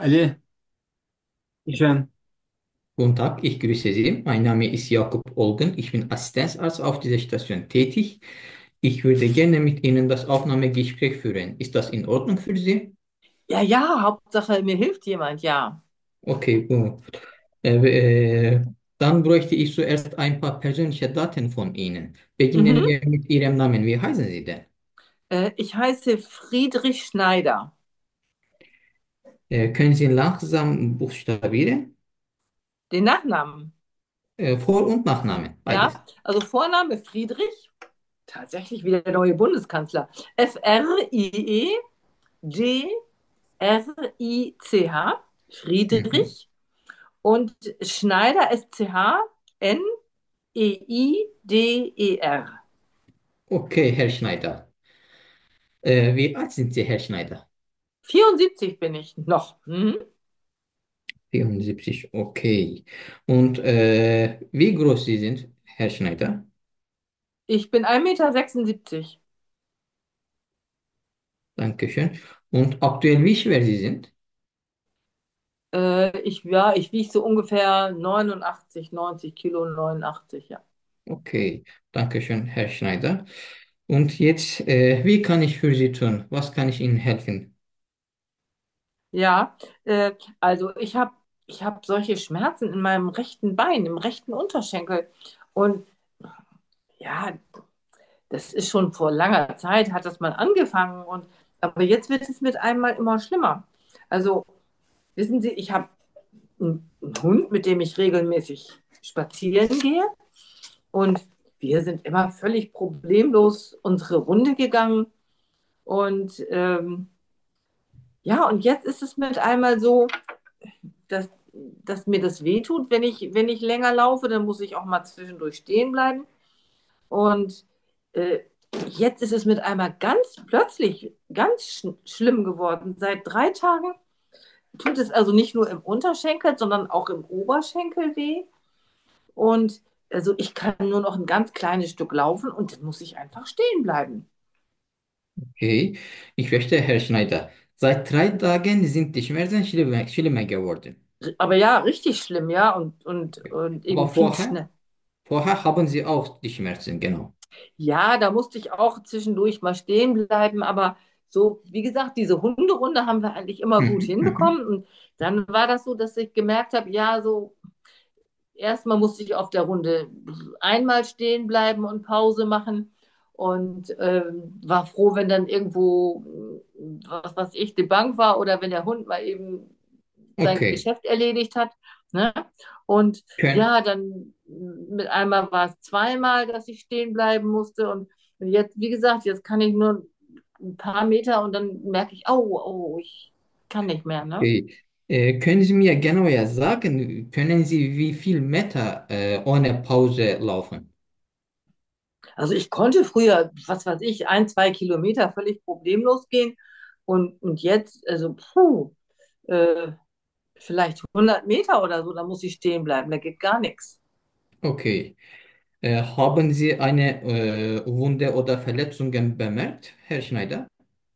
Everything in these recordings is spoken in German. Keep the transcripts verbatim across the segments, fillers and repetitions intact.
Ali, schön. Guten Tag, ich grüße Sie. Mein Name ist Jakob Olgen. Ich bin Assistenzarzt auf dieser Station tätig. Ich würde gerne mit Ihnen das Aufnahmegespräch führen. Ist das in Ordnung für Sie? Ja, ja, Hauptsache, mir hilft jemand, ja. Okay, gut. Äh, äh, Dann bräuchte ich zuerst ein paar persönliche Daten von Ihnen. Beginnen Mhm. wir mit Ihrem Namen. Wie heißen Sie denn? Äh, ich heiße Friedrich Schneider. Äh, können Sie langsam buchstabieren? Den Nachnamen, Äh, Vor- und Nachnamen, beides. ja. Also Vorname Friedrich, tatsächlich wie der neue Bundeskanzler. F-R-I-E-G-R-I-C-H, Mhm. Friedrich. Und Schneider, S-C-H-N-E-I-D-E-R. Okay, Herr Schneider. Äh, wie alt sind Sie, Herr Schneider? vierundsiebzig bin ich noch. Mhm. vierundsiebzig, okay. Und äh, wie groß Sie sind, Herr Schneider? Ich bin ein Meter sechsundsiebzig. Dankeschön. Und aktuell wie schwer Sie sind? Äh, ich, ja, ich wiege so ungefähr neunundachtzig, neunzig Kilo, neunundachtzig, ja. Okay, Dankeschön, Herr Schneider. Und jetzt, äh, wie kann ich für Sie tun? Was kann ich Ihnen helfen? Ja, äh, also ich habe ich hab solche Schmerzen in meinem rechten Bein, im rechten Unterschenkel. Und ja, das ist schon vor langer Zeit, hat das mal angefangen. Und, aber jetzt wird es mit einmal immer schlimmer. Also, wissen Sie, ich habe einen, einen Hund, mit dem ich regelmäßig spazieren gehe. Und wir sind immer völlig problemlos unsere Runde gegangen. Und ähm, ja, und jetzt ist es mit einmal so, dass, dass mir das wehtut, wenn ich, wenn ich länger laufe, dann muss ich auch mal zwischendurch stehen bleiben. Und äh, jetzt ist es mit einmal ganz plötzlich ganz sch schlimm geworden. Seit drei Tagen tut es also nicht nur im Unterschenkel, sondern auch im Oberschenkel weh. Und also ich kann nur noch ein ganz kleines Stück laufen und dann muss ich einfach stehen bleiben. Okay, ich verstehe, Herr Schneider. Seit drei Tagen sind die Schmerzen schlimmer, schlimmer geworden. Aber ja, richtig schlimm, ja, und, und, und Aber eben viel vorher, schnell. vorher haben Sie auch die Schmerzen, genau. Ja, da musste ich auch zwischendurch mal stehen bleiben, aber so, wie gesagt, diese Hunderunde haben wir eigentlich immer gut Mhm, mhm. hinbekommen. Und dann war das so, dass ich gemerkt habe, ja, so erstmal musste ich auf der Runde einmal stehen bleiben und Pause machen und ähm, war froh, wenn dann irgendwo, was weiß ich, die Bank war oder wenn der Hund mal eben sein Okay, Geschäft erledigt hat. Ne? Und können, ja, dann mit einmal war es zweimal, dass ich stehen bleiben musste. Und jetzt, wie gesagt, jetzt kann ich nur ein paar Meter und dann merke ich, oh, oh, ich kann nicht mehr. Ne? okay. Äh, können Sie mir genauer sagen, können Sie wie viel Meter äh, ohne Pause laufen? Also ich konnte früher, was weiß ich, ein, zwei Kilometer völlig problemlos gehen. Und, und jetzt, also puh, äh, vielleicht hundert Meter oder so, da muss ich stehen bleiben, da geht gar nichts. Okay. Äh, haben Sie eine äh, Wunde oder Verletzungen bemerkt, Herr Schneider,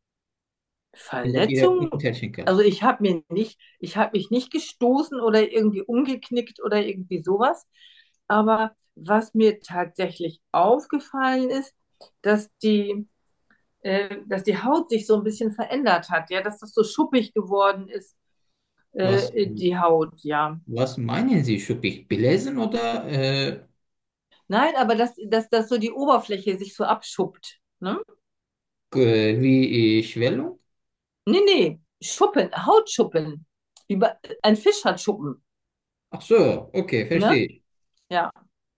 in der Ihrer Verletzung? Unterschenkel? Also ich habe mir nicht, ich habe mich nicht gestoßen oder irgendwie umgeknickt oder irgendwie sowas. Aber was mir tatsächlich aufgefallen ist, dass die, äh, dass die Haut sich so ein bisschen verändert hat, ja, dass das so schuppig geworden ist, Was, äh, die Haut, ja. was meinen Sie, schuppig? Belesen oder äh, Nein, aber dass, dass, dass so die Oberfläche sich so abschuppt. Ne? äh, wie äh, Schwellung? Nee, nee, Schuppen, Hautschuppen. Wie bei, ein Fisch hat Schuppen. Ach so, okay, Ne? verstehe ich. Ja.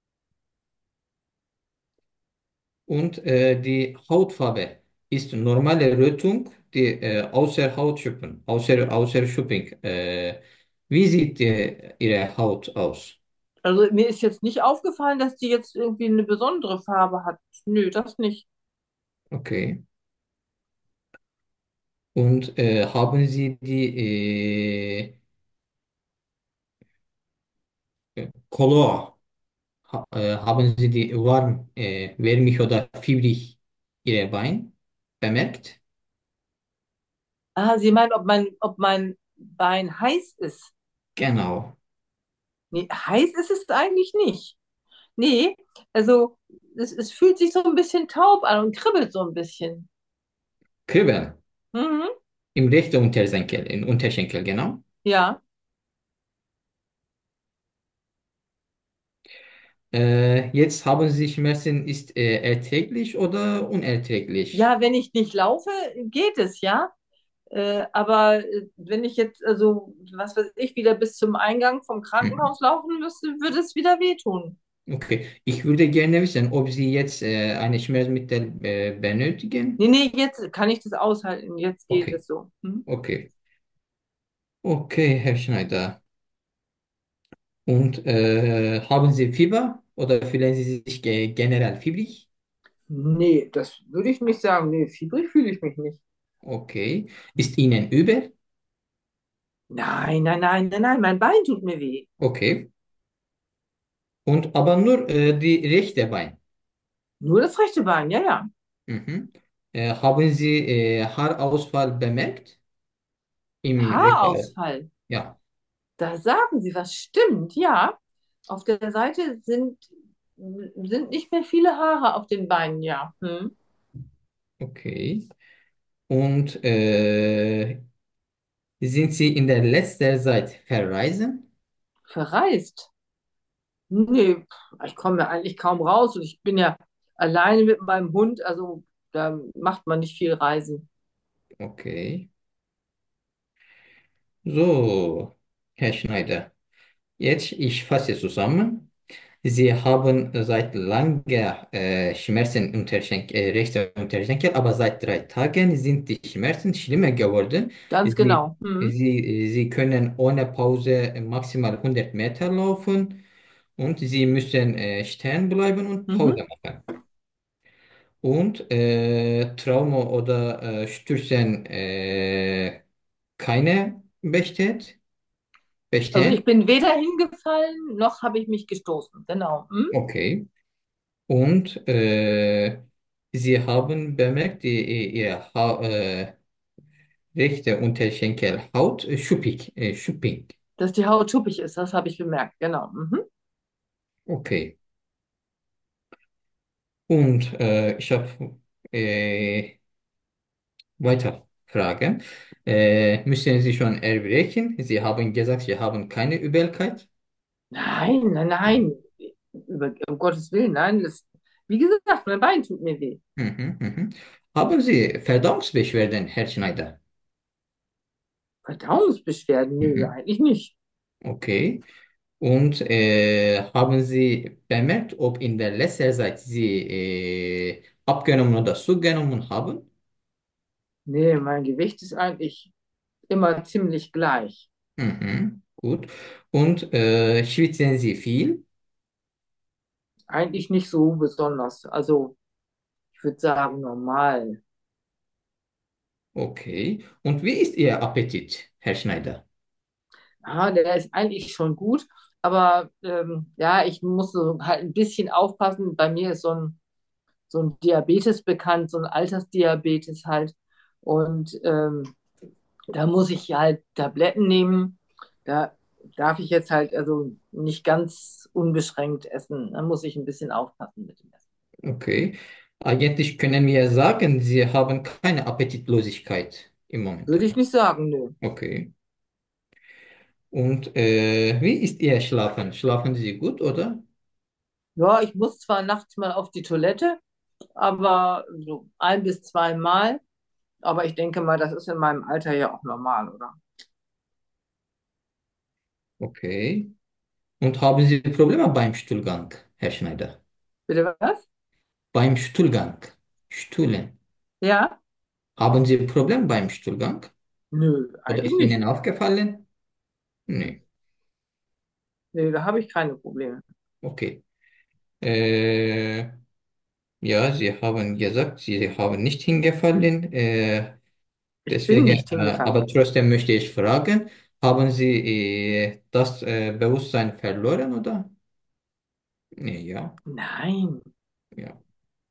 Und äh, die Hautfarbe ist normale Rötung, die äh, außer Hautschuppen, außer, außer Schupping. Äh, wie sieht äh, Ihre Haut aus? Also mir ist jetzt nicht aufgefallen, dass die jetzt irgendwie eine besondere Farbe hat. Nö, das nicht. Okay. Und äh, haben Sie die äh, Color, ha, äh, haben Sie die warm, äh, wärmig oder fiebrig Ihre Bein bemerkt? Ah, Sie meinen, ob mein, ob mein Bein heiß ist. Genau. Nee, heiß ist es eigentlich nicht. Nee, also es, es fühlt sich so ein bisschen taub an und kribbelt so ein bisschen. Kribbeln. Mhm. Im rechten Unterschenkel, im Unterschenkel, genau. Ja. Äh, jetzt haben Sie Schmerzen, ist äh, erträglich oder unerträglich? Ja, wenn ich nicht laufe, geht es, ja. Äh, aber äh, wenn ich jetzt, also, was weiß ich, wieder bis zum Eingang vom Mhm. Krankenhaus laufen müsste, würde es wieder wehtun. Okay. Ich würde gerne wissen, ob Sie jetzt äh, eine Schmerzmittel äh, Nee, benötigen. nee, jetzt kann ich das aushalten. Jetzt geht Okay. es so. Hm? Okay. Okay, Herr Schneider. Und äh, haben Sie Fieber oder fühlen Sie sich ge generell fiebrig? Nee, das würde ich nicht sagen. Nee, fiebrig fühle ich mich nicht. Okay. Ist Ihnen übel? Nein, nein, nein, nein, nein, mein Bein tut mir weh. Okay. Und aber nur äh, die rechte Bein. Nur das rechte Bein, ja, ja. Mhm. Äh, haben Sie äh, Haarausfall bemerkt? Im rechten, Haarausfall. ja, Da sagen Sie was. Stimmt, ja. Auf der Seite sind, sind nicht mehr viele Haare auf den Beinen, ja. Hm. okay. Und äh, sind Sie in der letzten Zeit verreisen? Verreist. Nee, ich komme ja eigentlich kaum raus und ich bin ja alleine mit meinem Hund, also da macht man nicht viel Reisen. Okay. So, Herr Schneider, jetzt ich fasse zusammen. Sie haben seit langer äh, Schmerzen im Unterschenkel, äh, rechter Unterschenkel, aber seit drei Tagen sind die Schmerzen schlimmer geworden. Ganz Sie, genau. Hm. Sie, Sie können ohne Pause maximal hundert Meter laufen und Sie müssen äh, stehen bleiben und Mhm. Pause machen. Und äh, Trauma oder äh, Stürzen äh, keine besteht, Also ich bestehen. bin weder hingefallen, noch habe ich mich gestoßen. Genau. Hm. Okay. Und äh, Sie haben bemerkt, die, Ihre ha äh, rechte Unterschenkelhaut äh, schuppig, äh, schuppig. Dass die Haut schuppig ist, das habe ich bemerkt. Genau. Mhm. Okay. Und äh, ich habe äh, weiter Fragen. Äh, müssen Sie schon erbrechen? Sie haben gesagt, Sie haben keine Übelkeit. Nein, nein, Nein. nein. Über, um Gottes Willen, nein. Das, wie gesagt, mein Bein tut mir weh. Mhm, mhm. Haben Sie Verdauungsbeschwerden, Herr Schneider? Verdauungsbeschwerden? Nö, Mhm. eigentlich nicht. Okay. Und äh, haben Sie bemerkt, ob in der letzten Zeit Sie äh, abgenommen oder zugenommen haben? Nee, mein Gewicht ist eigentlich immer ziemlich gleich. Mhm. Gut. Und äh, schwitzen Sie viel? Eigentlich nicht so besonders. Also ich würde sagen normal. Okay. Und wie ist Ihr Appetit, Herr Schneider? Ja, der ist eigentlich schon gut, aber ähm, ja, ich muss so halt ein bisschen aufpassen. Bei mir ist so ein, so ein Diabetes bekannt, so ein Altersdiabetes halt. Und ähm, da muss ich halt Tabletten nehmen. Da darf ich jetzt halt also nicht ganz unbeschränkt essen. Da muss ich ein bisschen aufpassen mit dem Essen. Okay. Eigentlich können wir sagen, Sie haben keine Appetitlosigkeit im Moment. Würde ich nicht sagen, nö. Okay. Und äh, wie ist Ihr Schlafen? Schlafen Sie gut, oder? Ja, ich muss zwar nachts mal auf die Toilette, aber so ein bis zweimal. Aber ich denke mal, das ist in meinem Alter ja auch normal, oder? Okay. Und haben Sie Probleme beim Stuhlgang, Herr Schneider? Bitte was? Beim Stuhlgang. Stühlen. Ja? Haben Sie Probleme beim Stuhlgang? Nö, Oder eigentlich ist Ihnen nicht. aufgefallen? Nee. Nö, da habe ich keine Probleme. Okay. Äh, ja, Sie haben gesagt, Sie haben nicht hingefallen. Äh, Ich bin deswegen, nicht äh, hingefallen. aber trotzdem möchte ich fragen, haben Sie äh, das äh, Bewusstsein verloren, oder? Nee, ja. Nein. Ja.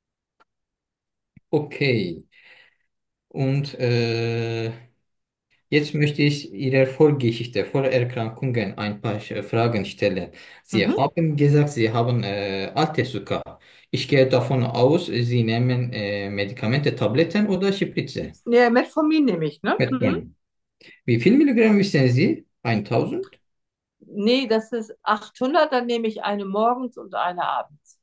Okay. Und äh, Jetzt möchte ich Ihrer Vorgeschichte, Vorerkrankungen ein paar äh, Fragen stellen. Sie Mhm. haben gesagt, Sie haben äh, Alterszucker. Ich gehe davon aus, Sie nehmen äh, Medikamente, Tabletten oder Spritze. Ja, Metformin nehme ich, ne? Mhm. Metformin. Wie viel Milligramm wissen Sie? tausend? Nee, das ist achthundert, dann nehme ich eine morgens und eine abends.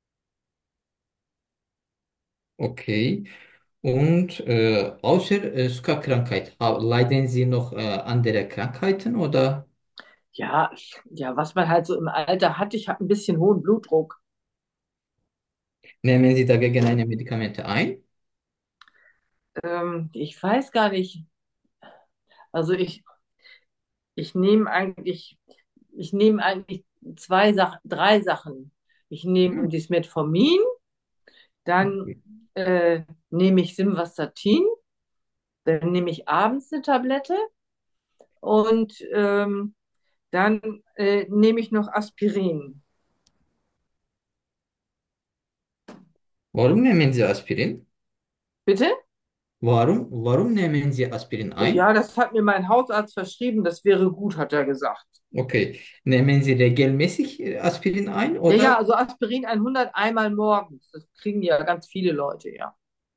Okay. Und äh, außer äh, Zuckerkrankheit, ha- leiden Sie noch äh, andere Krankheiten oder Ja, ja, was man halt so im Alter hat, ich habe ein bisschen hohen Blutdruck. nehmen Sie dagegen eine Medikamente ein? Ähm, ich weiß gar nicht. Also ich, ich nehme eigentlich, ich nehme eigentlich zwei Sachen, drei Sachen. Ich nehme Hm, das Metformin, dann okay. äh, nehme ich Simvastatin, dann nehme ich abends eine Tablette und ähm, dann äh, nehme ich noch Aspirin. Warum nehmen Sie Aspirin? Bitte? Warum, warum nehmen Sie Aspirin ein? Ja, das hat mir mein Hausarzt verschrieben, das wäre gut, hat er gesagt. Okay. Nehmen Sie regelmäßig äh, Aspirin ein Ja, oder? ja, also Aspirin hundert einmal morgens. Das kriegen ja ganz viele Leute, ja.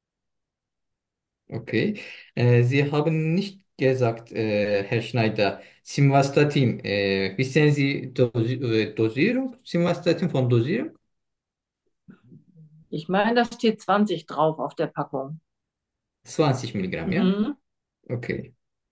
Okay. Äh, Sie haben nicht gesagt, äh, Herr Schneider, Simvastatin. Äh, wissen Sie Dosi äh, Dosierung? Simvastatin von Dosierung? Ich meine, da steht zwanzig drauf auf der Packung. zwanzig Milligramm, ja? Mhm. Okay.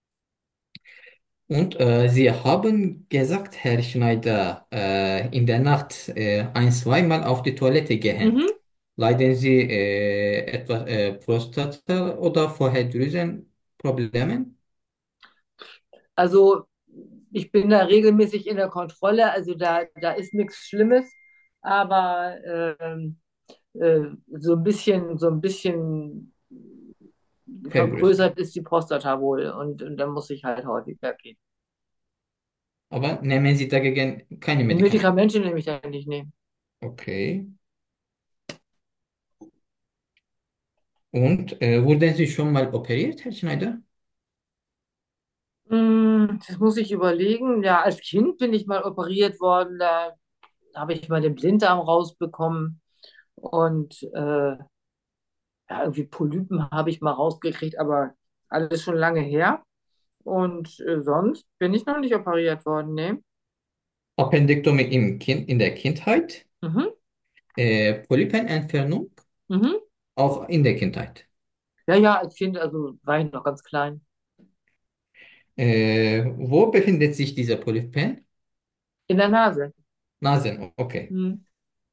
Und äh, Sie haben gesagt, Herr Schneider, äh, in der Nacht äh, ein, zweimal auf die Toilette gehen. Mhm. Leiden Sie äh, etwas äh, Prostata- oder Vorherdrüsenproblemen? Also ich bin da regelmäßig in der Kontrolle, also da, da ist nichts Schlimmes, aber ähm, äh, so ein bisschen, so ein bisschen Vergrößert. vergrößert ist die Prostata wohl und, und dann muss ich halt häufiger gehen. Aber nehmen Sie dagegen keine Die Medikamente. Medikamente nehme ich ja nicht nehmen. Okay. Und äh, wurden Sie schon mal operiert, Herr Schneider? Hm, das muss ich überlegen. Ja, als Kind bin ich mal operiert worden, da habe ich mal den Blinddarm rausbekommen und äh, ja, irgendwie Polypen habe ich mal rausgekriegt, aber alles schon lange her. Und äh, sonst bin ich noch nicht operiert worden, ne? Appendektomie im kind, in der Kindheit, Mhm, äh, Polypenentfernung mhm. auch in der Kindheit. Ja, ja, als Kind, also war ich noch ganz klein. Äh, wo befindet sich dieser Polypen? In der Nase. Nasen, okay. Hm.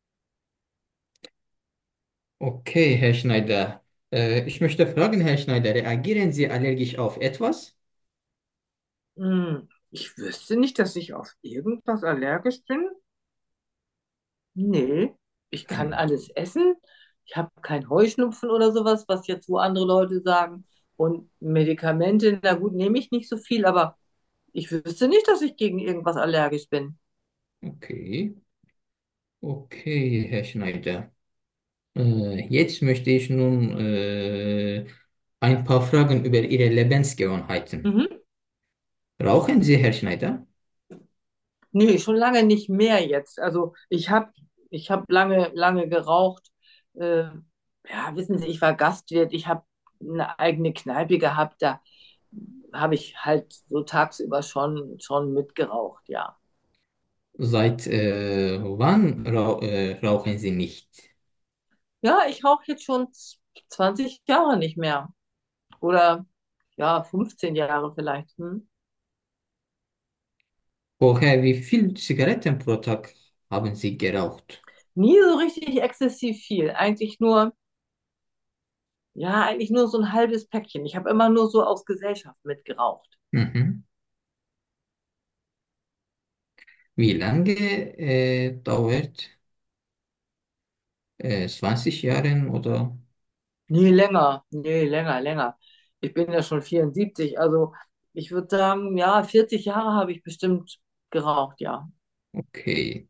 Okay, Herr Schneider. Äh, ich möchte fragen, Herr Schneider, reagieren Sie allergisch auf etwas? Hm. Ich wüsste nicht, dass ich auf irgendwas allergisch bin. Nee, ich kann Hm, alles essen. Ich habe keinen Heuschnupfen oder sowas, was jetzt so andere Leute sagen. Und Medikamente, na gut, nehme ich nicht so viel, aber ich wüsste nicht, dass ich gegen irgendwas allergisch bin. okay, okay, Herr Schneider. Äh, jetzt möchte ich nun äh, ein paar Fragen über Ihre Lebensgewohnheiten. Mhm. Rauchen Sie, Herr Schneider? Nee, schon lange nicht mehr jetzt. Also ich habe ich hab lange, lange geraucht. Äh, ja, wissen Sie, ich war Gastwirt, ich habe eine eigene Kneipe gehabt, da habe ich halt so tagsüber schon, schon mitgeraucht, ja. Seit äh, wann rau äh, rauchen Sie nicht? Ja, ich rauche jetzt schon zwanzig Jahre nicht mehr. Oder ja, fünfzehn Jahre vielleicht. Hm? Vorher, wie viel Zigaretten pro Tag haben Sie geraucht? Nie so richtig exzessiv viel. Eigentlich nur, ja, eigentlich nur so ein halbes Päckchen. Ich habe immer nur so aus Gesellschaft mitgeraucht. Mhm. Wie lange äh, dauert äh, zwanzig Jahren oder? Nee, länger. Nee, länger, länger. Ich bin ja schon vierundsiebzig. Also ich würde sagen, ja, vierzig Jahre habe ich bestimmt geraucht, ja. Okay.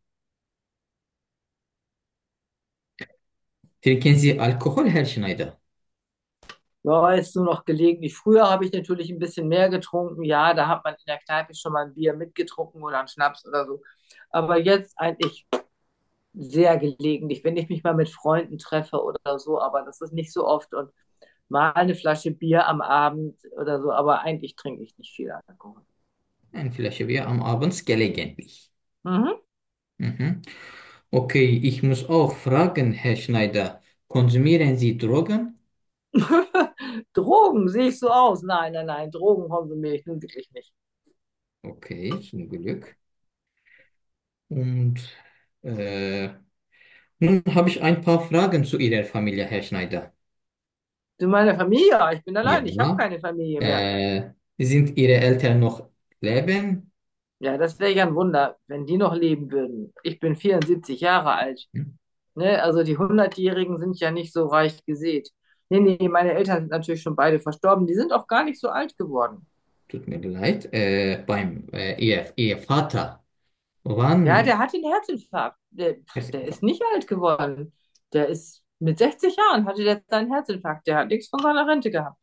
Trinken Sie Alkohol, Herr Schneider? Ja, jetzt nur noch gelegentlich. Früher habe ich natürlich ein bisschen mehr getrunken. Ja, da hat man in der Kneipe schon mal ein Bier mitgetrunken oder einen Schnaps oder so. Aber jetzt eigentlich sehr gelegentlich, wenn ich mich mal mit Freunden treffe oder so. Aber das ist nicht so oft und mal eine Flasche Bier am Abend oder so. Aber eigentlich trinke ich nicht viel Alkohol. Eine Flasche Bier am Abend gelegentlich. Mhm. Mhm. Okay, ich muss auch fragen, Herr Schneider, konsumieren Sie Drogen? Drogen, sehe ich so aus? Nein, nein, nein, Drogen konsumiere ich nun wirklich nicht. Okay, zum Glück. Und äh, nun habe ich ein paar Fragen zu Ihrer Familie, Herr Schneider. Du, meine Familie, ja, ich bin allein, ich habe Ja. keine Familie mehr. Äh, sind Ihre Eltern noch leben? Ja, das wäre ja ein Wunder, wenn die noch leben würden. Ich bin vierundsiebzig Jahre alt. Hm, Ne? Also die hundert-Jährigen sind ja nicht so reich gesät. Nee, nee, meine Eltern sind natürlich schon beide verstorben. Die sind auch gar nicht so alt geworden. tut mir leid. Äh, beim äh, Ihr, Ihr Vater, Ja, wann? der hat den Herzinfarkt. Der, Es- der ist nicht alt geworden. Der ist mit sechzig Jahren hatte der seinen Herzinfarkt. Der hat nichts von seiner Rente gehabt.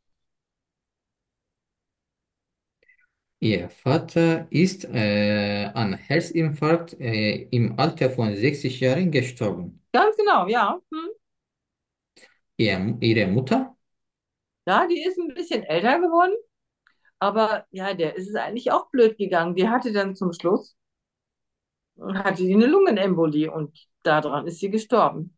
Ihr Vater ist äh, an Herzinfarkt äh, im Alter von sechzig Jahren gestorben. Ganz genau, ja. Hm. Ihr, Ihre Mutter? Ja, die ist ein bisschen älter geworden, aber ja, der ist es eigentlich auch blöd gegangen. Die hatte dann zum Schluss, hatte die eine Lungenembolie und daran ist sie gestorben.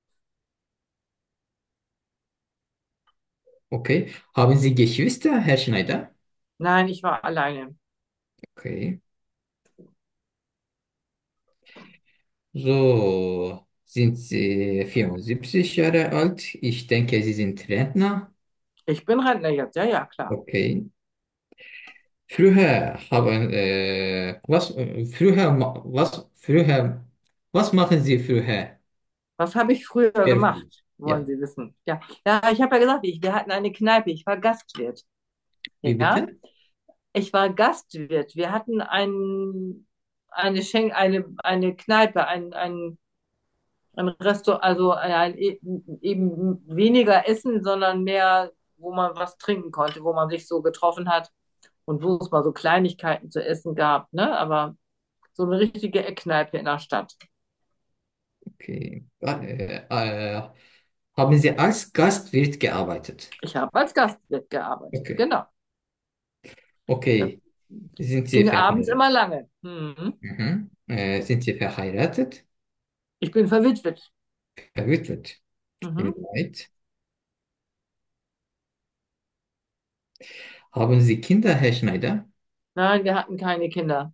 Okay. Haben Sie Geschwister, Herr Schneider? Nein, ich war alleine. Okay. So, sind Sie vierundsiebzig Jahre alt? Ich denke, Sie sind Rentner. Ich bin Rentner jetzt, ja, ja, klar. Okay. Früher haben, äh, was, äh, früher, ma- was, früher, was machen Sie früher? Was habe ich früher Beruflich. gemacht, wollen Ja. Sie wissen? Ja, ja, ich habe ja gesagt, ich, wir hatten eine Kneipe, ich war Gastwirt. Wie Ja, bitte? ich war Gastwirt. Wir hatten ein, eine Schenk, eine, eine Kneipe, ein, ein, ein Restaurant, also ein, eben weniger Essen, sondern mehr, wo man was trinken konnte, wo man sich so getroffen hat und wo es mal so Kleinigkeiten zu essen gab, ne? Aber so eine richtige Eckkneipe in der Stadt. Okay. Äh, äh, haben Sie als Gastwirt gearbeitet? Ich habe als Gastwirt gearbeitet, Okay. genau. Das Okay. Sind Sie ging abends verheiratet? immer lange. Mhm. Mhm. Äh, sind Sie verheiratet? Ich bin verwitwet. Verwitwet? Tut mir Mhm. leid. Haben Sie Kinder, Herr Schneider? Nein, wir hatten keine Kinder.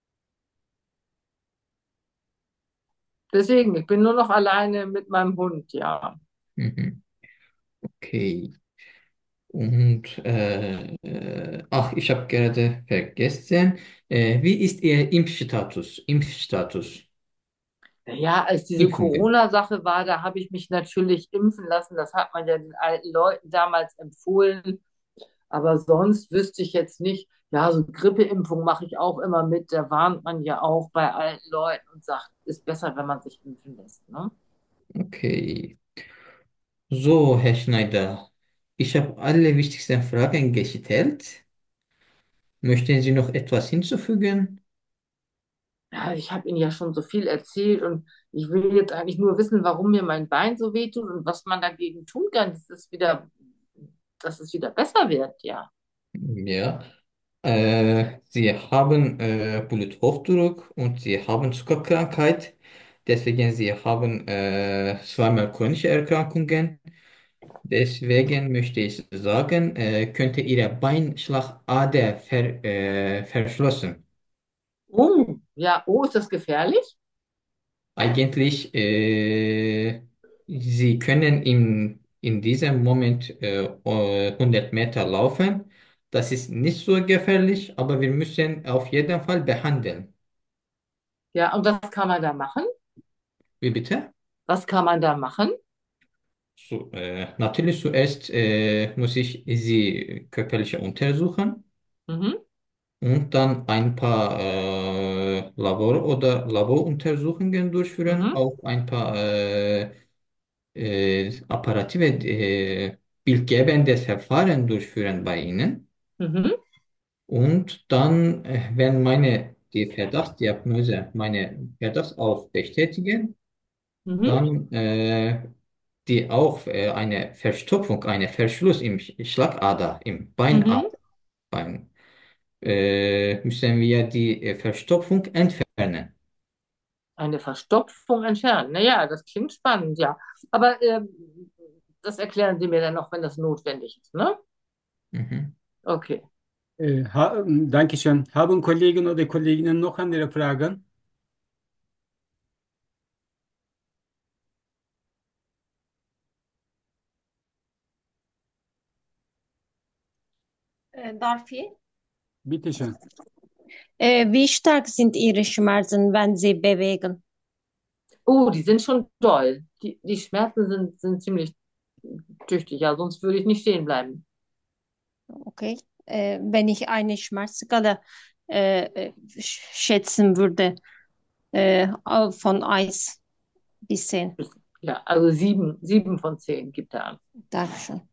Deswegen, ich bin nur noch alleine mit meinem Hund, ja. Mhm. Okay. Und äh, äh, ach, ich habe gerade vergessen. Äh, wie ist Ihr Impfstatus? Impfstatus? Ja, als diese Impfungen. Corona-Sache war, da habe ich mich natürlich impfen lassen. Das hat man ja den alten Leuten damals empfohlen. Aber sonst wüsste ich jetzt nicht. Ja, so Grippeimpfung mache ich auch immer mit. Da warnt man ja auch bei alten Leuten und sagt, ist besser, wenn man sich impfen lässt. Ne? Okay. So, Herr Schneider, ich habe alle wichtigsten Fragen gestellt. Möchten Sie noch etwas hinzufügen? Ja, ich habe Ihnen ja schon so viel erzählt und ich will jetzt eigentlich nur wissen, warum mir mein Bein so wehtut und was man dagegen tun kann, dass es wieder, dass es wieder besser wird, ja. Ja. Äh, Sie haben äh, Bluthochdruck und Sie haben Zuckerkrankheit. Deswegen Sie haben äh, zweimal chronische Erkrankungen. Deswegen möchte ich sagen, äh, könnte Ihre Beinschlagader ver, äh, verschlossen. Oh, ja, oh, ist das gefährlich? Eigentlich, äh, Sie können in, in diesem Moment äh, äh, hundert Meter laufen. Das ist nicht so gefährlich, aber wir müssen auf jeden Fall behandeln. Ja, und was kann man da machen? Wie bitte? Was kann man da machen? So, äh, natürlich zuerst äh, muss ich Sie körperlich untersuchen Mhm, und dann ein paar äh, Labor- oder Laboruntersuchungen durchführen, mhm. auch ein paar äh, äh, Apparative. Äh, bildgebendes Verfahren durchführen bei Ihnen. Mhm. Und dann, äh, wenn meine die Verdachtsdiagnose, meine Verdacht auch bestätigen, Mhm. dann äh, die auch äh, eine Verstopfung, eine Verschluss im Sch- Schlagader, im Beinader, Mhm. beim, äh, müssen wir die äh, Verstopfung entfernen. Eine Verstopfung entfernen. Naja, das klingt spannend, ja. Aber ähm, das erklären Sie mir dann noch, wenn das notwendig ist, ne? Mhm. Okay. Äh, ha, danke schön. Haben Kollegen oder Kolleginnen noch andere Fragen? Äh, darf ich? Bitte schön. Äh, wie stark sind Ihre Schmerzen, wenn Sie bewegen? Oh, die sind schon doll. Die, die Schmerzen sind, sind ziemlich tüchtig, ja, sonst würde ich nicht stehen bleiben. Okay. Äh, wenn ich eine Schmerzskala äh, äh, sch- schätzen würde, äh, von eins bis zehn. Ja, also sieben, sieben von zehn gibt er an. Dankeschön.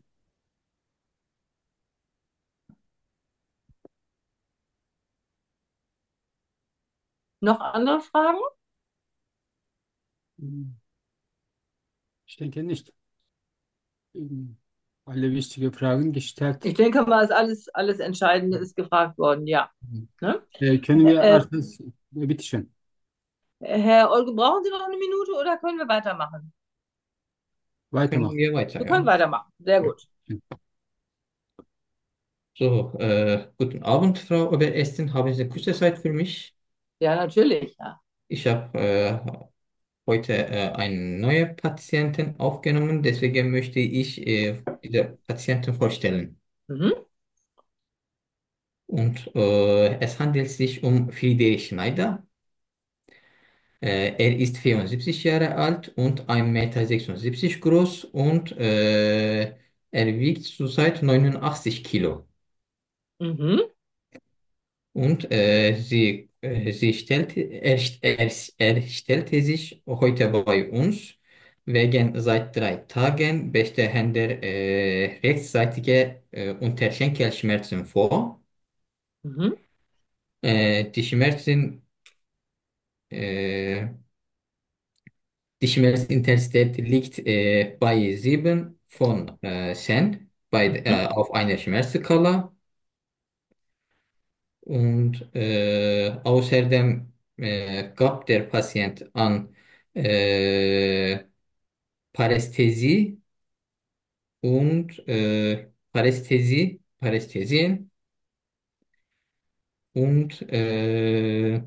Noch andere Fragen? Ich denke nicht. Ähm, Alle wichtigen Fragen Ich gestellt. denke mal, ist alles, alles Entscheidende ist gefragt worden, ja. Ne? Äh, können wir Äh, erstens, äh, bitte schön, Herr Olge, brauchen Sie noch eine Minute oder können wir weitermachen? Können weitermachen. wir weiter, Wir können ja? weitermachen. Sehr gut. So, äh, guten Abend, Frau Oberärztin. Haben Sie kurze Zeit für mich? Ja, natürlich. Ja. Ich habe äh, heute äh, einen neuen Patienten aufgenommen, deswegen möchte ich äh, diese Patienten vorstellen. Mhm. Und äh, es handelt sich um Friedrich Schneider. Äh, er ist vierundsiebzig Jahre alt und ein Meter sechsundsiebzig groß und äh, er wiegt zurzeit neunundachtzig Kilo. Mhm. Und äh, sie, äh, sie stellte, er, er, er stellte sich heute bei uns wegen seit drei Tagen bestehender äh, rechtsseitige äh, Unterschenkelschmerzen vor. Mhm. Äh, die Schmerzen, äh, die Schmerzintensität liegt äh, bei sieben von äh, zehn bei, Mhm. äh, auf einer Schmerzskala. Und äh, außerdem äh, gab der Patient an äh, Parästhesie und äh, Parästhesie, Parästhesien und äh,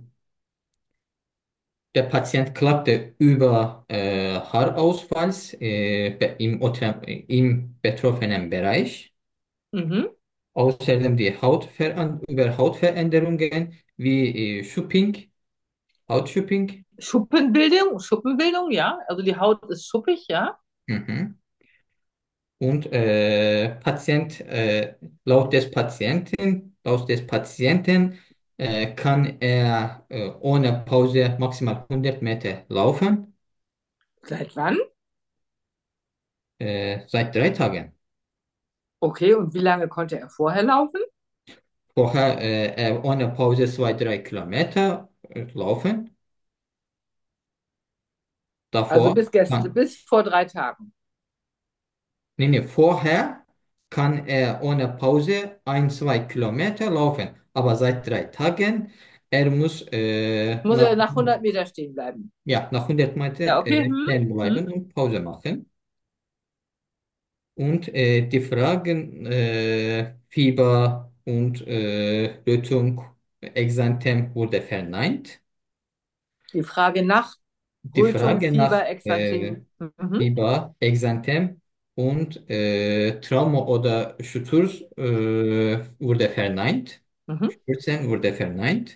der Patient klagte über äh, Haarausfalls äh, be- im, otra- im betroffenen Bereich. Mhm. Außerdem die Hautveran über Hautveränderungen wie äh, Schupping, Hautschupping. Schuppenbildung, Schuppenbildung, ja. Also die Haut ist schuppig, ja. Mhm. Und äh, Patient, äh, laut des Patienten, laut des Patienten äh, kann er äh, ohne Pause maximal hundert Meter laufen, Seit wann? äh, seit drei Tagen. Okay, und wie lange konnte er vorher laufen? Vorher äh, er ohne Pause zwei, drei Kilometer äh, laufen. Also Davor bis gestern, kann, bis vor drei Tagen. nee, nee, vorher kann er ohne Pause ein, zwei Kilometer laufen. Aber seit drei Tagen, er muss äh, Muss nach er nach hundert Meter stehen bleiben. Ja, nach hundert Ja, Meter okay. äh, Hm? stehen bleiben Hm? und Pause machen. Und äh, die Fragen äh, Fieber und äh, Rötung, Exanthem wurde verneint. Die Frage nach Die Rötung, Frage nach Fieber, äh, Exanthem. Mhm. Fieber, Exanthem und äh, Trauma oder Sturz äh, wurde verneint. Mhm. Stürzen wurde verneint.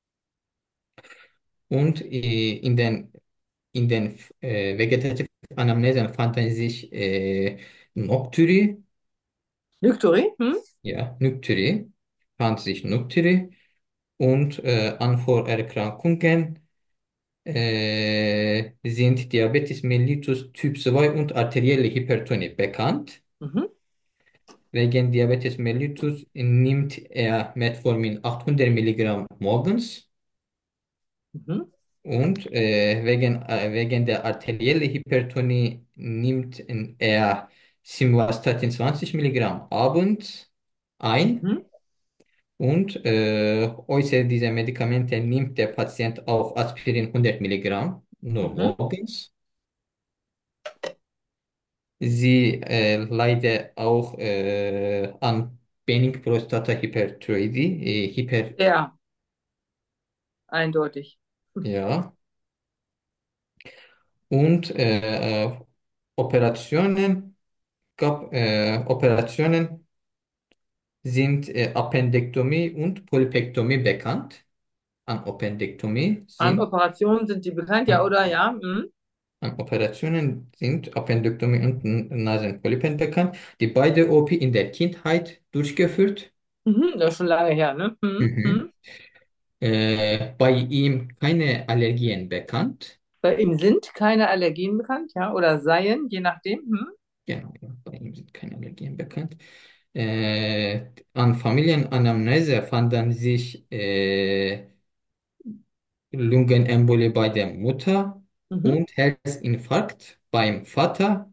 Und äh, in den in den äh, Vegetative Anamnesen fanden sich äh, Nocturi. Victory? Hm? Ja, Nükteri, fand sich Nükteri und äh, an Vorerkrankungen äh, sind Diabetes mellitus Typ zwei und arterielle Hypertonie bekannt. Mhm. Wegen Diabetes mellitus nimmt er Metformin achthundert Milligramm morgens Mhm. und äh, wegen, äh, wegen der arteriellen Hypertonie nimmt er Simvastatin zwanzig Milligramm abends ein. Mhm. Und äh, außer dieser Medikamente nimmt der Patient auch Aspirin hundert Milligramm, nur Mhm. morgens. Sie äh, leidet auch äh, an Benign Prostatahypertrophy, äh, Hyper, Ja, eindeutig. ja. Und äh, äh, Operationen gab, äh, Operationen sind äh, Appendektomie und Polypektomie bekannt. An Appendektomie An sind Operationen sind die bekannt, ja, oder? Ja. Mhm. An Operationen sind Appendektomie und N- Nasenpolypen bekannt, die beide O P in der Kindheit durchgeführt. Mhm. Das ist schon lange her, ne? Mhm. Mhm. Mhm. Äh, bei ihm keine Allergien bekannt. Bei ihm sind keine Allergien bekannt, ja, oder seien, je nachdem. Mhm. Genau, ja, bei ihm sind keine Allergien bekannt. Äh, an Familienanamnese fanden sich äh, Lungenembolie bei der Mutter Mhm. und Herzinfarkt beim Vater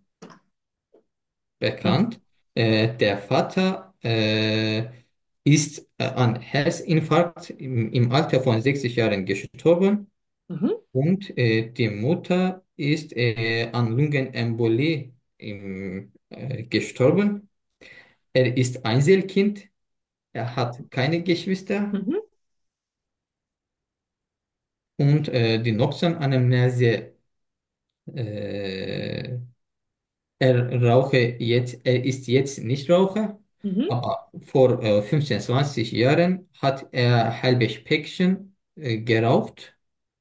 Mhm. bekannt. Äh, der Vater äh, ist äh, an Herzinfarkt im, im Alter von sechzig Jahren gestorben Mhm. und äh, die Mutter ist äh, an Lungenembolie im, äh, gestorben. Er ist Einzelkind, er hat keine Geschwister Mhm. und äh, die Noxon-Anamnese, äh, er rauche jetzt, er ist jetzt nicht Raucher, Mhm. aber vor äh, fünfzehn, zwanzig Jahren hat er halbes Päckchen äh, geraucht.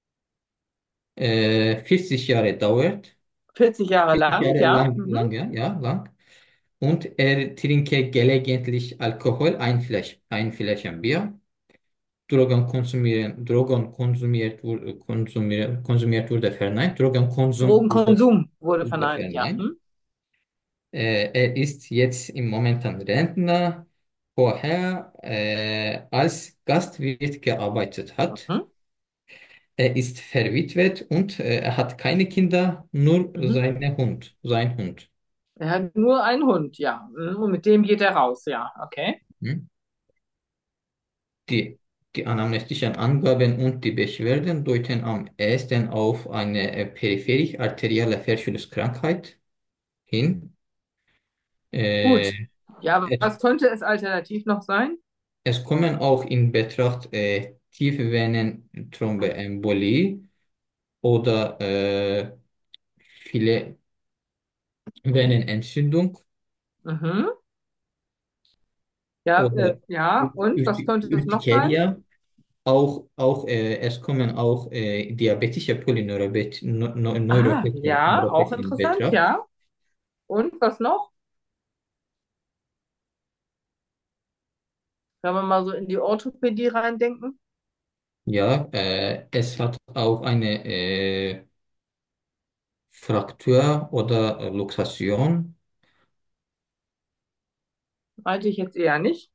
Äh, vierzig Jahre dauert. vierzig Jahre vierzig lang, Jahre ja. lang, Mhm. lang, ja, ja, lang. Und er trinke gelegentlich Alkohol, ein Flasch, ein Fläschchen Bier. Drogen konsumieren, Drogen konsumiert, wurde- konsumiert, konsumiert wurde verneint. Drogenkonsum wurde, Drogenkonsum wurde wurde verneint, ja. verneint. Mhm. Äh, er ist jetzt im momentan Rentner, vorher äh, als Gastwirt gearbeitet hat. Mhm. Er ist verwitwet und äh, er hat keine Kinder, nur Mhm. seine Hund, sein Hund. Er hat nur einen Hund, ja. Mhm. Und mit dem geht er raus, ja. Okay. Hm? Die, die anamnestischen Angaben und die Beschwerden deuten am ehesten auf eine äh, peripherik-arterielle Verschlusskrankheit hin. Gut. Äh, Ja, es, was könnte es alternativ noch sein? es kommen auch in Betracht äh, Tiefvenenthromboembolie oder äh, viele Venenentzündung Mhm. Ja, oder äh, ja. Und was Urti- könnte es noch sein? Urtikeria. Auch, auch äh, es kommen auch äh, diabetische Polyneuropathy no, no, Ah, Neuropathy, ja, auch Neuropathy in interessant, Betracht. ja. Und was noch? Wenn wir mal so in die Orthopädie reindenken. Ja, äh, es hat auch eine äh, Fraktur oder äh, Luxation Meinte ich jetzt eher nicht.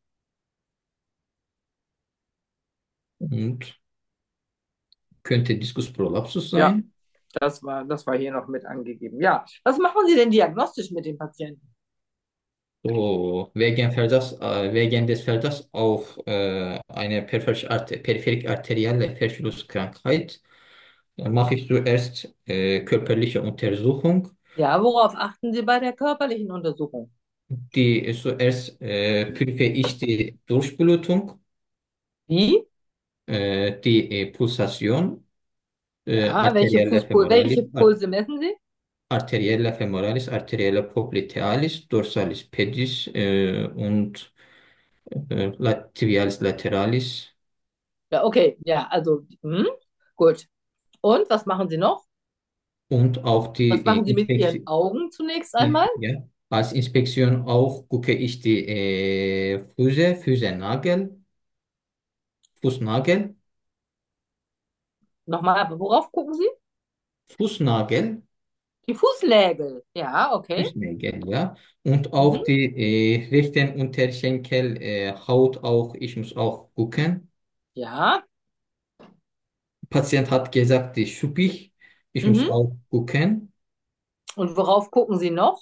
und könnte Diskusprolapsus Ja, sein. das war, das war hier noch mit angegeben. Ja. Was machen Sie denn diagnostisch mit dem Patienten? So, wegen Verdachts, äh, wegen des Verdachts auf äh, eine peripherik-arterielle Verschlusskrankheit äh, mache ich zuerst äh, körperliche Untersuchung. Ja, worauf achten Sie bei der körperlichen Untersuchung? Die zuerst äh, prüfe ich die Durchblutung, Wie? äh, die äh, Pulsation, äh, Ja, welche arterielle Fußpul femoralis, welche ar Pulse messen Sie? arterielle femoralis, arterielle poplitealis, dorsalis pedis äh, und äh, lat- tibialis lateralis Ja, okay. Ja, also, hm, gut. Und was machen Sie noch? und auch die Was äh, machen Sie mit Ihren Inspektion. Augen zunächst einmal? Ja. Als Inspektion auch gucke ich die äh, Füße, Füßennagel, Fußnagel, Nochmal, worauf gucken Sie? Fußnagel. Die Fußnägel. Ja, okay. Fußnägel, ja. Und auch Mhm. die äh, rechten Unterschenkel, äh, Haut auch, ich muss auch gucken. Ja. Patient hat gesagt, die schuppig, ich muss Mhm. auch gucken. Und worauf gucken Sie noch?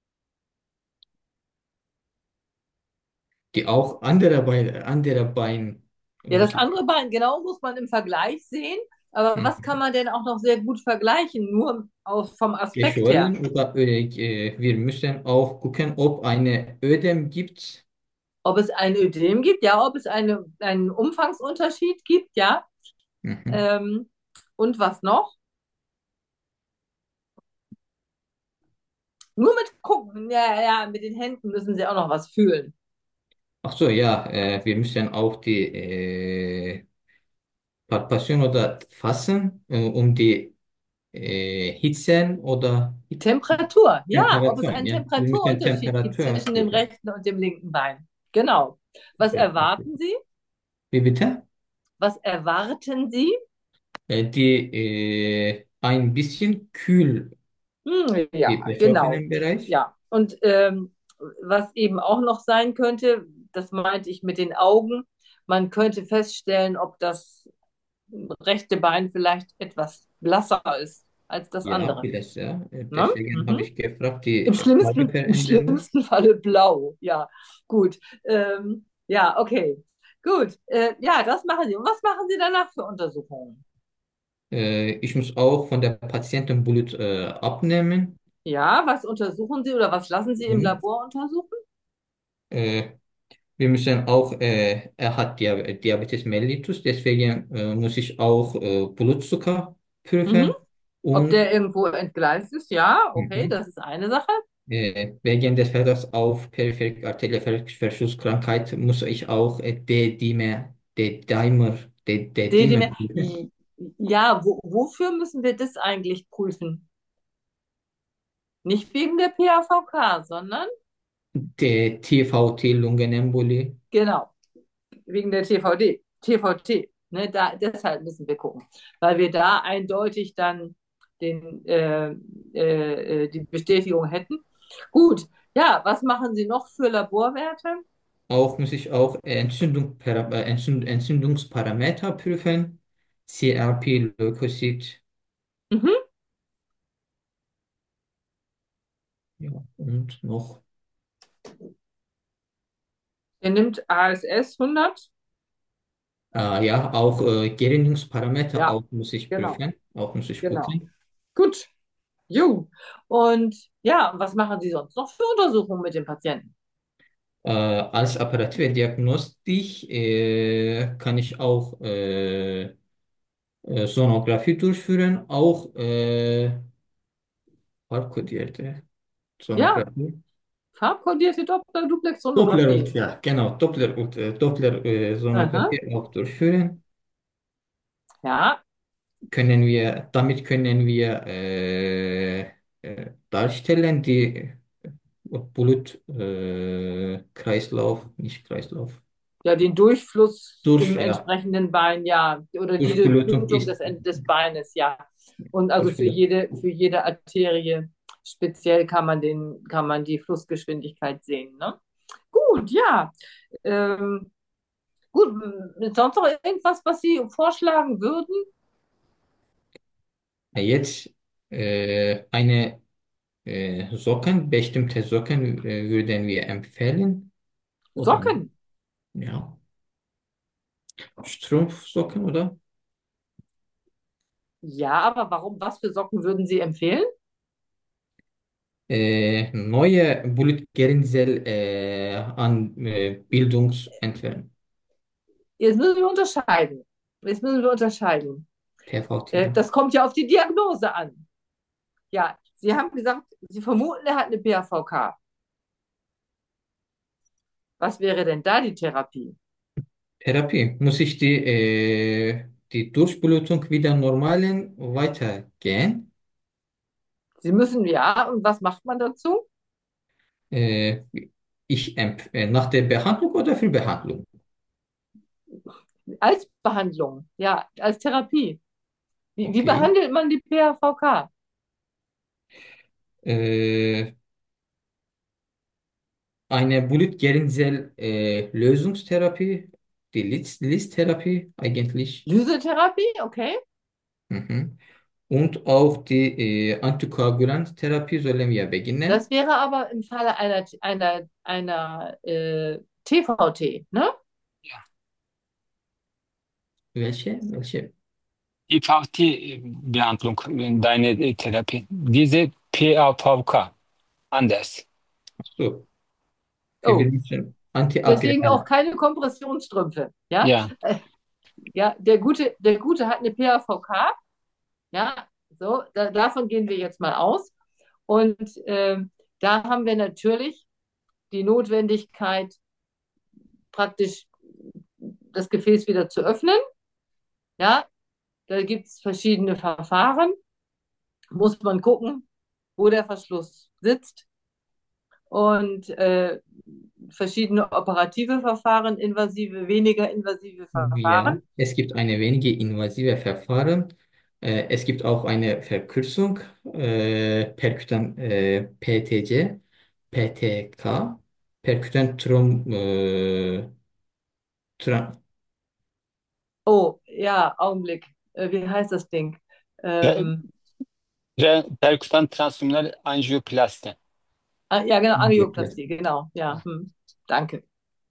Die auch andere Bein, andere Bein Ja, muss das ich. andere Bein, genau, muss man im Vergleich sehen. Aber was kann Mhm. man denn auch noch sehr gut vergleichen? Nur aus, vom Aspekt her. Geschwollen oder äh, wir müssen auch gucken, ob eine Ödem gibt. Ob es ein Ödem gibt, ja, ob es eine, einen Umfangsunterschied gibt, ja. Mhm. Ähm, und was noch? Nur mit gucken, ja, ja, mit den Händen müssen Sie auch noch was fühlen. Ach so, ja, äh, wir müssen auch die äh, Palpation oder fassen, äh, um die äh, Hitzen oder Hitze, Temperatur, ja, ob es Temperatur, einen ja. Wir müssen Temperaturunterschied gibt Temperatur zwischen dem prüfen. rechten und dem linken Bein. Genau. Was erwarten Sie? Wie bitte? Was erwarten Sie? Äh, die äh, ein bisschen kühl, Hm, die ja, genau. betroffenen Bereich. Ja. Und ähm, was eben auch noch sein könnte, das meinte ich mit den Augen, man könnte feststellen, ob das rechte Bein vielleicht etwas blasser ist als das Ja, andere. vieles, ja. Äh, Ne? Deswegen habe Mhm. ich gefragt, Im die schlimmsten, im Farbeveränderung. schlimmsten Falle blau. Ja, gut. Ähm, ja, okay. Gut. Äh, ja, das machen Sie. Und was machen Sie danach für Untersuchungen? Äh, ich muss auch von der Patientin Blut äh, abnehmen. Ja, was untersuchen Sie oder was lassen Sie im Und, Labor untersuchen? äh, wir müssen auch, äh, er hat Dia Diabetes mellitus, deswegen äh, muss ich auch äh, Blutzucker Mhm. prüfen. Ob Und der irgendwo entgleist ist? Ja, okay, mhm, das ist eine Sache. äh, wegen des Verdachts auf periphere Arterieverschlusskrankheit muss ich auch äh, D-Dimer, D-Dimer, D-Dimer Dedimer. prüfen. Ja, wo, wofür müssen wir das eigentlich prüfen? Nicht wegen der P A V K, sondern Der T V T-Lungenembolie. genau, wegen der T V D, T V T. Ne, da, deshalb müssen wir gucken, weil wir da eindeutig dann den, äh, äh, äh, die Bestätigung hätten. Gut, ja, was machen Sie noch für Laborwerte? Auch muss ich auch Entzündung, Para- äh, Entzünd, Entzündungsparameter prüfen. C R P, Leukozyt, Mhm. ja, und noch, Er nimmt A S S hundert. äh, ja, auch äh, Gerinnungsparameter Ja, auch muss ich genau, prüfen, auch muss ich genau. gucken. Gut, jo. Und ja, was machen Sie sonst noch für Untersuchungen mit dem Patienten? Äh, als operative Diagnostik äh, kann ich auch äh, äh, Sonographie durchführen, auch äh, farbkodierte Ja, Sonographie. farbkodierte Doppler, Doppler-Duplex-Sonographie. ja, genau, Doppler, äh, Doppler äh, Aha, Sonographie auch durchführen. ja, Können wir, damit können wir äh, äh, darstellen, die Blutkreislauf, äh, Kreislauf, nicht Kreislauf, ja, den Durchfluss durch, im ja, entsprechenden Bein, ja, oder die Durchblutung Durchblutung ist des, des Beines, ja. Und also für Durchblutung. jede, für jede Arterie speziell kann man den, kann man die Flussgeschwindigkeit sehen, ne? Gut, ja. Ähm, gut, sonst noch irgendwas, was Sie vorschlagen würden? Jetzt äh, eine äh, Socken, bestimmte Socken äh, würden wir empfehlen, oder Socken. ja, Strumpfsocken, oder? Ja, aber warum, was für Socken würden Sie empfehlen? Äh, neue Blutgerinnsel äh, an äh, Bildungsentfernen. Jetzt müssen wir unterscheiden. Jetzt müssen wir unterscheiden. T V T, Äh, ja. das kommt ja auf die Diagnose an. Ja, Sie haben gesagt, Sie vermuten, er hat eine P A V K. Was wäre denn da die Therapie? Therapie. Muss ich die, äh, die Durchblutung wieder normalen weitergehen? Sie müssen, ja, und was macht man dazu? Äh, ich empf äh, nach der Behandlung oder für Behandlung? Als Behandlung, ja, als Therapie. Wie, wie Okay. behandelt man die P A V K? Äh, eine Blutgerinnsel äh, Lösungstherapie, die Lis- Lis-Therapie eigentlich. Lysetherapie, okay. Mhm. Und auch die äh, Antikoagulanttherapie sollen wir Das beginnen. wäre aber im Falle einer, einer, einer äh, T V T, ne? Ja. Welche? Welche? I V T-Behandlung, deine äh, Therapie. Diese P A V K, anders. So, äh, wir Oh, müssen deswegen auch antiagregal. keine Kompressionsstrümpfe, ja? Ja. Äh, ja, der Gute, der Gute hat eine P A V K, ja, so, da, davon gehen wir jetzt mal aus. Und ähm, da haben wir natürlich die Notwendigkeit, praktisch das Gefäß wieder zu öffnen. Ja, da gibt es verschiedene Verfahren. Muss man gucken, wo der Verschluss sitzt. Und äh, verschiedene operative Verfahren, invasive, weniger invasive Ja, Verfahren. es gibt eine wenige invasive Verfahren. Äh, es gibt auch eine Verkürzung, äh, Perkutan, äh, P T G, P T K, Perkutan Trom, äh, Tra Oh, ja, Augenblick. Äh, wie heißt das Ding? Re- Ähm, Re- Perkutan transfemoral Angioplastie. ah, ja, genau, Angioplastie. Angioplastie, genau. Ja, hm, danke.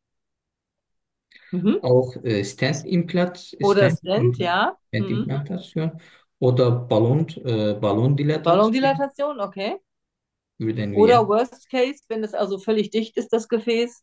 Mhm. Auch äh, Stent-Implant, Oder Stent, Stent, ja. Mhm. Stent-Implantation oder Ballon, äh, Ballondilatation Ballondilatation, okay. würden wir. Oder Worst Case, wenn es also völlig dicht ist, das Gefäß,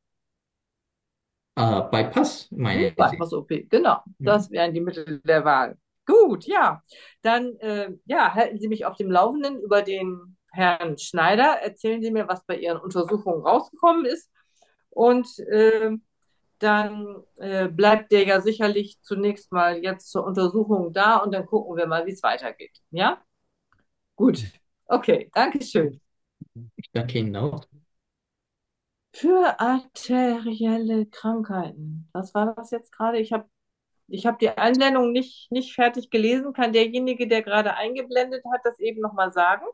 Ah, Bypass, hm, meinen Sie? Bypass-O P. Genau, Hm. das wären die Mittel der Wahl. Gut, ja. Dann äh, ja, halten Sie mich auf dem Laufenden über den Herrn Schneider. Erzählen Sie mir, was bei Ihren Untersuchungen rausgekommen ist. Und äh, dann äh, bleibt der ja sicherlich zunächst mal jetzt zur Untersuchung da und dann gucken wir mal, wie es weitergeht. Ja? Gut. Okay, Dankeschön. Ich danke Ihnen auch. Für arterielle Krankheiten. Was war das jetzt gerade? Ich habe ich hab die Einblendung nicht, nicht fertig gelesen. Kann derjenige, der gerade eingeblendet hat, das eben nochmal sagen?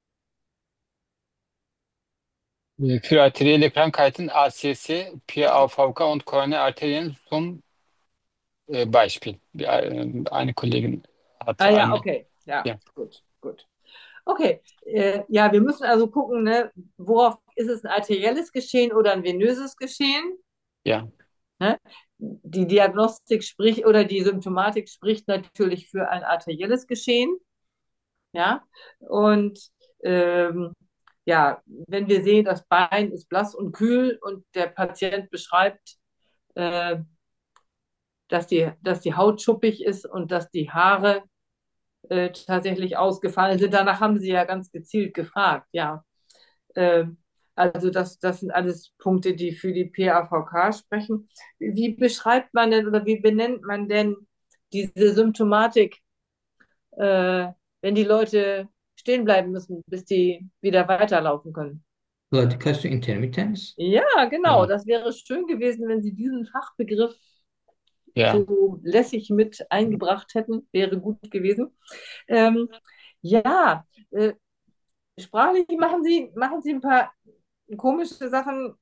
Äh, Für arterielle Krankheiten A C C, P A V K und Koronerarterien zum äh, Beispiel. Wir, äh, Eine Kollegin hat Ah ja, eine. okay. Ja, Ja, gut, gut. Okay, äh, ja, wir müssen also gucken, ne, worauf ist es ein arterielles Geschehen oder ein venöses Geschehen? ja. Ne? Die Diagnostik spricht oder die Symptomatik spricht natürlich für ein arterielles Geschehen. Ja, und ähm, ja, wenn wir sehen, das Bein ist blass und kühl und der Patient beschreibt, äh, dass die, dass die Haut schuppig ist und dass die Haare äh, tatsächlich ausgefallen sind. Danach haben Sie ja ganz gezielt gefragt, ja. Ähm, also das, das sind alles Punkte, die für die P A V K sprechen. Wie beschreibt man denn oder wie benennt man denn diese Symptomatik, äh, wenn die Leute stehen bleiben müssen, bis die wieder weiterlaufen können? Claudication intermittens. Ja, genau. Ja, Das wäre schön gewesen, wenn Sie diesen Fachbegriff ja. so lässig mit eingebracht hätten. Wäre gut gewesen. Ähm, ja, äh, sprachlich machen Sie, machen Sie ein paar komische Sachen,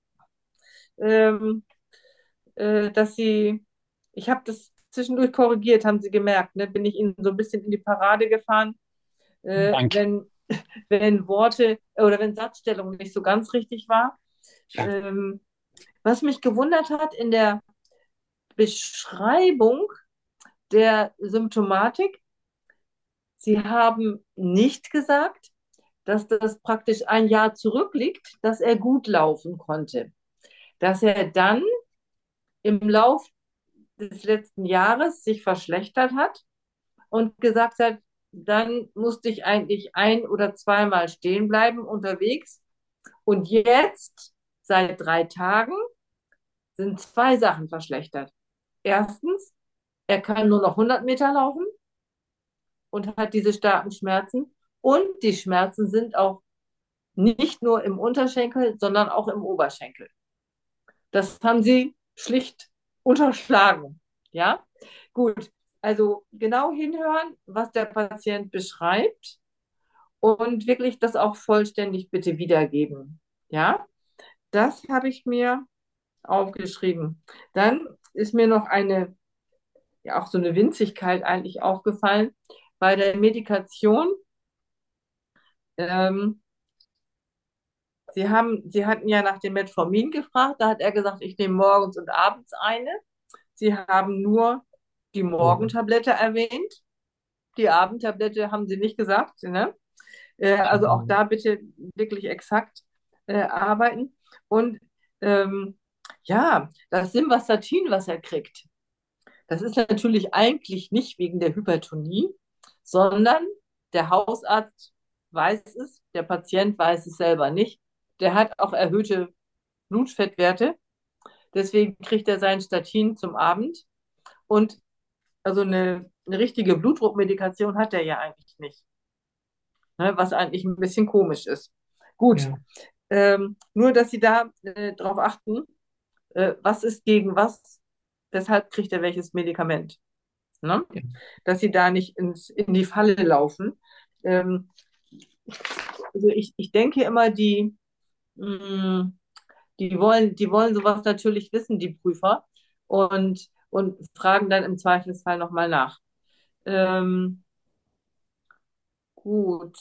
ähm, äh, dass Sie, ich habe das zwischendurch korrigiert, haben Sie gemerkt, ne? Bin ich Ihnen so ein bisschen in die Parade gefahren, äh, Danke. wenn, wenn Worte oder wenn Satzstellung nicht so ganz richtig war. Ja. Ähm, was mich gewundert hat in der Beschreibung der Symptomatik, Sie haben nicht gesagt, dass das praktisch ein Jahr zurückliegt, dass er gut laufen konnte. Dass er dann im Lauf des letzten Jahres sich verschlechtert hat und gesagt hat, dann musste ich eigentlich ein oder zweimal stehen bleiben unterwegs. Und jetzt, seit drei Tagen, sind zwei Sachen verschlechtert. Erstens, er kann nur noch hundert Meter laufen und hat diese starken Schmerzen. Und die Schmerzen sind auch nicht nur im Unterschenkel, sondern auch im Oberschenkel. Das haben sie schlicht unterschlagen. Ja, gut. Also genau hinhören, was der Patient beschreibt und wirklich das auch vollständig bitte wiedergeben. Ja, das habe ich mir aufgeschrieben. Dann ist mir noch eine, ja auch so eine Winzigkeit eigentlich aufgefallen. Bei der Medikation, ähm, Sie haben, Sie hatten ja nach dem Metformin gefragt, da hat er gesagt, ich nehme morgens und abends eine. Sie haben nur die So. Morgentablette erwähnt. Die Abendtablette haben Sie nicht gesagt, ne? Äh, also auch da bitte wirklich exakt äh, arbeiten. Und ähm, ja, das Simvastatin, was er kriegt, das ist natürlich eigentlich nicht wegen der Hypertonie, sondern der Hausarzt weiß es, der Patient weiß es selber nicht. Der hat auch erhöhte Blutfettwerte, deswegen kriegt er sein Statin zum Abend. Und also eine, eine richtige Blutdruckmedikation hat er ja eigentlich nicht, ne, was eigentlich ein bisschen komisch ist. Gut, Ja, ähm, nur dass Sie da äh, drauf achten, äh, was ist gegen was, weshalb kriegt er welches Medikament. Ne? ja. Dass Sie da nicht ins, in die Falle laufen. Ähm, also ich, ich denke immer, die, mh, die wollen, die wollen sowas natürlich wissen, die Prüfer, und, und fragen dann im Zweifelsfall nochmal nach. Ähm, gut.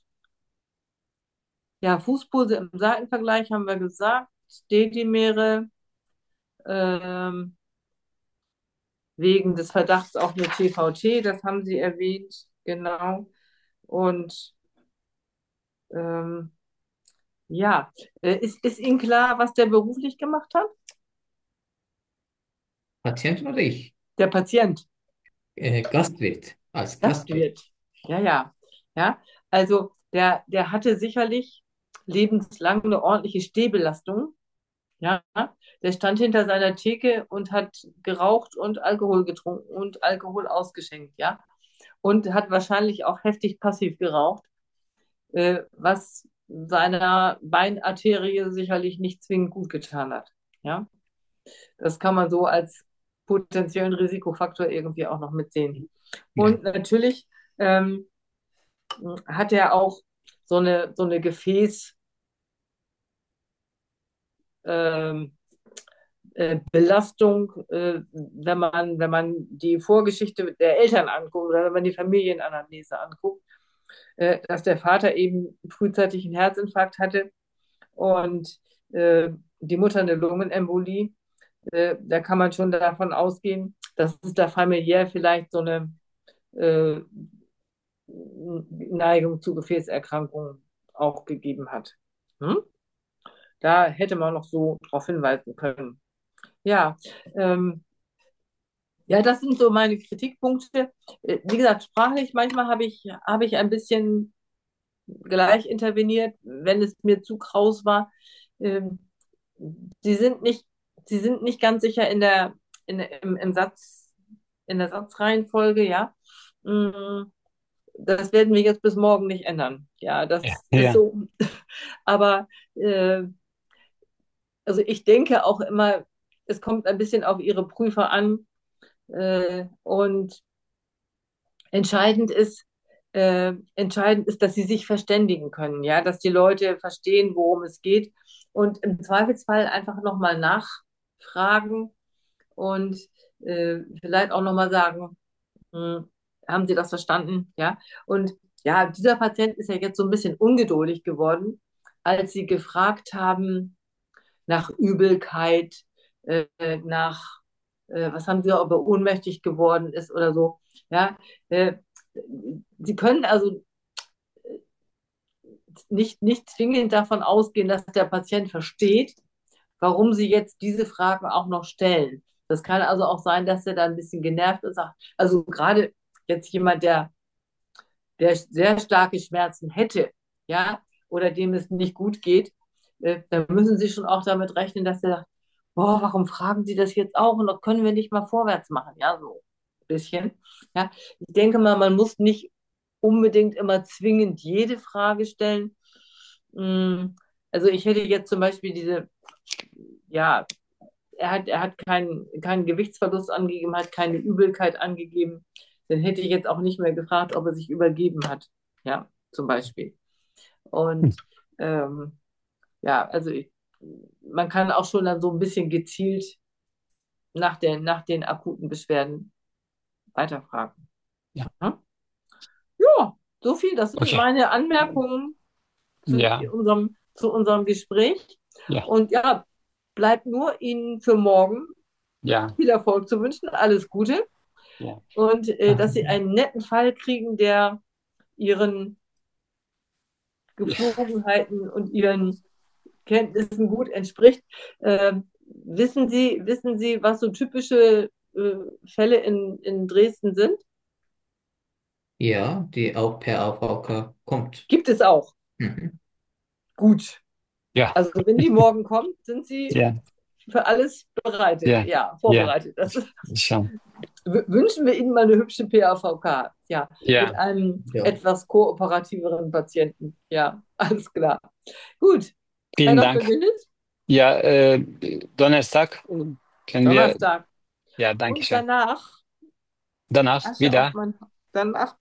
Ja, Fußpose im Seitenvergleich haben wir gesagt. Dedimere, ähm, wegen des Verdachts auf eine T V T, das haben Sie erwähnt, genau. Und ähm, ja, äh, ist, ist Ihnen klar, was der beruflich gemacht hat? Patienten oder ich? Der Patient, Äh, Gastwirt, als Gastwirt. Gastwirt. Ja, ja. Ja, also der, der hatte sicherlich lebenslang eine ordentliche Stehbelastung. Ja, der stand hinter seiner Theke und hat geraucht und Alkohol getrunken und Alkohol ausgeschenkt, ja. Und hat wahrscheinlich auch heftig passiv geraucht, äh, was seiner Beinarterie sicherlich nicht zwingend gut getan hat. Ja, das kann man so als potenziellen Risikofaktor irgendwie auch noch mitsehen. Ja. Und natürlich ähm, hat er auch so eine, so eine Gefäß, ähm, äh, Belastung, äh, wenn man, wenn man die Vorgeschichte der Eltern anguckt oder wenn man die Familienanamnese anguckt, äh, dass der Vater eben frühzeitig einen Herzinfarkt hatte und äh, die Mutter eine Lungenembolie. Äh, da kann man schon davon ausgehen, dass es da familiär vielleicht so eine äh, Neigung zu Gefäßerkrankungen auch gegeben hat. Hm? Da hätte man noch so darauf hinweisen können. Ja, ähm, ja, das sind so meine Kritikpunkte. Äh, Wie gesagt, sprachlich manchmal habe ich, habe ich ein bisschen gleich interveniert, wenn es mir zu kraus war. Ähm, sie sind nicht, sie sind nicht ganz sicher in der, in, im, im Satz, in der Satzreihenfolge, ja. Mm, Das werden wir jetzt bis morgen nicht ändern. Ja, Ja, das ist ja. so. Aber äh, also ich denke auch immer, es kommt ein bisschen auf Ihre Prüfer an. Äh, und entscheidend ist, äh, entscheidend ist, dass sie sich verständigen können, ja, dass die Leute verstehen, worum es geht und im Zweifelsfall einfach nochmal nachfragen und äh, vielleicht auch nochmal sagen, hm, haben Sie das verstanden? Ja, und ja, dieser Patient ist ja jetzt so ein bisschen ungeduldig geworden, als Sie gefragt haben nach Übelkeit, äh, nach, äh, was haben Sie, ob er ohnmächtig geworden ist oder so. Ja, äh, Sie können also nicht, nicht zwingend davon ausgehen, dass der Patient versteht, warum Sie jetzt diese Fragen auch noch stellen. Das kann also auch sein, dass er da ein bisschen genervt ist. Also gerade jetzt jemand, der, der sehr starke Schmerzen hätte, ja, oder dem es nicht gut geht, äh, da müssen Sie schon auch damit rechnen, dass er sagt, boah, warum fragen Sie das jetzt auch und das können wir nicht mal vorwärts machen, ja, so ein bisschen. Ja, ich denke mal, man muss nicht unbedingt immer zwingend jede Frage stellen. Mm, Also ich hätte jetzt zum Beispiel diese, ja, er hat, er hat keinen, keinen Gewichtsverlust angegeben, hat keine Übelkeit angegeben. Dann hätte ich jetzt auch nicht mehr gefragt, ob er sich übergeben hat. Ja, zum Beispiel. Hm. Und ähm, ja, also ich, man kann auch schon dann so ein bisschen gezielt nach den, nach den akuten Beschwerden weiterfragen. Ja, Ja, ja, so viel. Das sind okay. meine Anmerkungen zu Ja, unserem, zu unserem Gespräch. ja, Und ja, bleibt nur Ihnen für morgen ja, viel Erfolg zu wünschen, alles Gute ja. und äh, dass Sie Ähm, einen netten Fall kriegen, der Ihren ja. Geflogenheiten und Ihren Kenntnissen gut entspricht. Ähm, wissen Sie, wissen Sie, was so typische äh, Fälle in, in Dresden sind? Ja, die auch per A V K kommt. Gibt es auch. Mhm. Gut. Ja, Also wenn die morgen kommt, sind Sie ja, für alles bereitet. ja, Ja, ja, vorbereitet. Das ist, schon. wünschen wir Ihnen mal eine hübsche P A V K. Ja, mit Ja, einem Ja. etwas kooperativeren Patienten. Ja, alles klar. Gut. Herr vielen Doktor Dank. Gillis, Ja, äh, Donnerstag können wir, Donnerstag. ja, danke Und schön. danach Danach Asche auf wieder. mein, danach